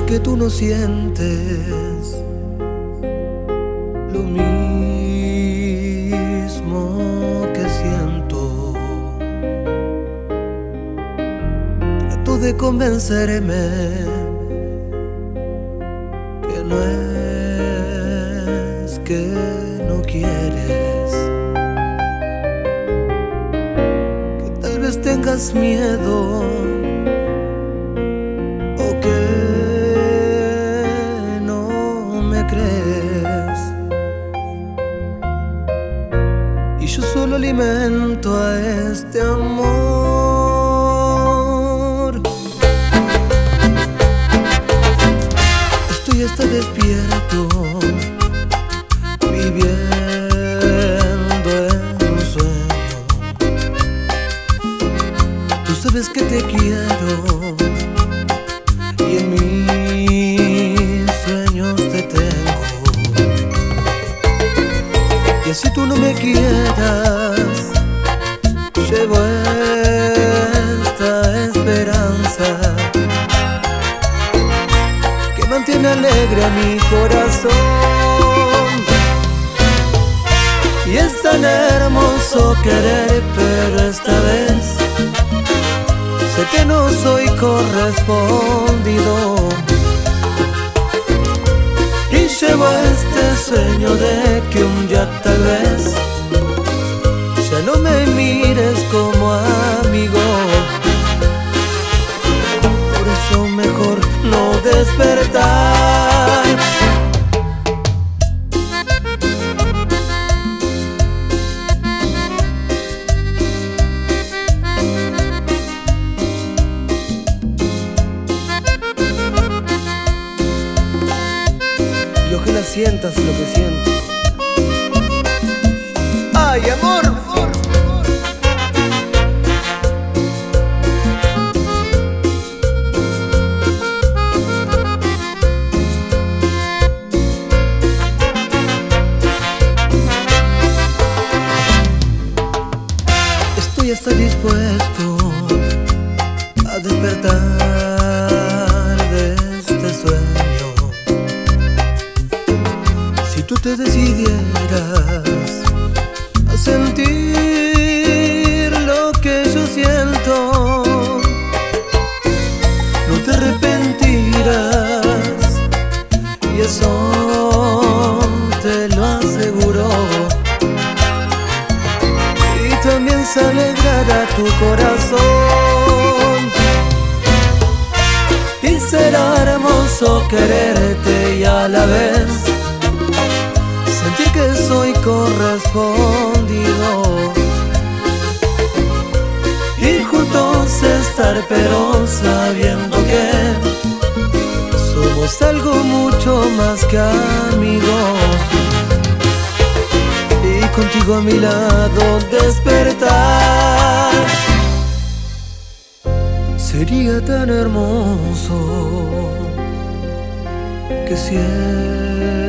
que tú no sientes lo mismo que siento. Trato de convencerme que no es que no quieres, que tal vez tengas miedo o que no me crees. Y yo solo alimento a este amor. Estoy hasta despierto, viviendo en un sueño. Tú sabes que te quiero y en mis sueños te tengo. Y así tú no me quieras, llevo esta esperanza que mantiene alegre a mi corazón. Y es tan hermoso querer, pero esta vez sé que no soy correspondido. Y llevo este sueño de que un día tal vez ya no me mires como amigo. Por eso mejor no despertar. Y ojalá sientas lo que siento. ¡Ay, amor! Estoy hasta dispuesto a despertar de este sueño. Si tú te decidieras a sentir lo que yo siento, no te arrepentirás, y eso te lo aseguro. Y también se alegrará tu corazón. Y será hermoso quererte y a la vez sentir que soy correspondido. Y juntos estar, pero sabiendo que somos algo mucho más que amigos. Y contigo a mi lado despertar sería tan hermoso que siempre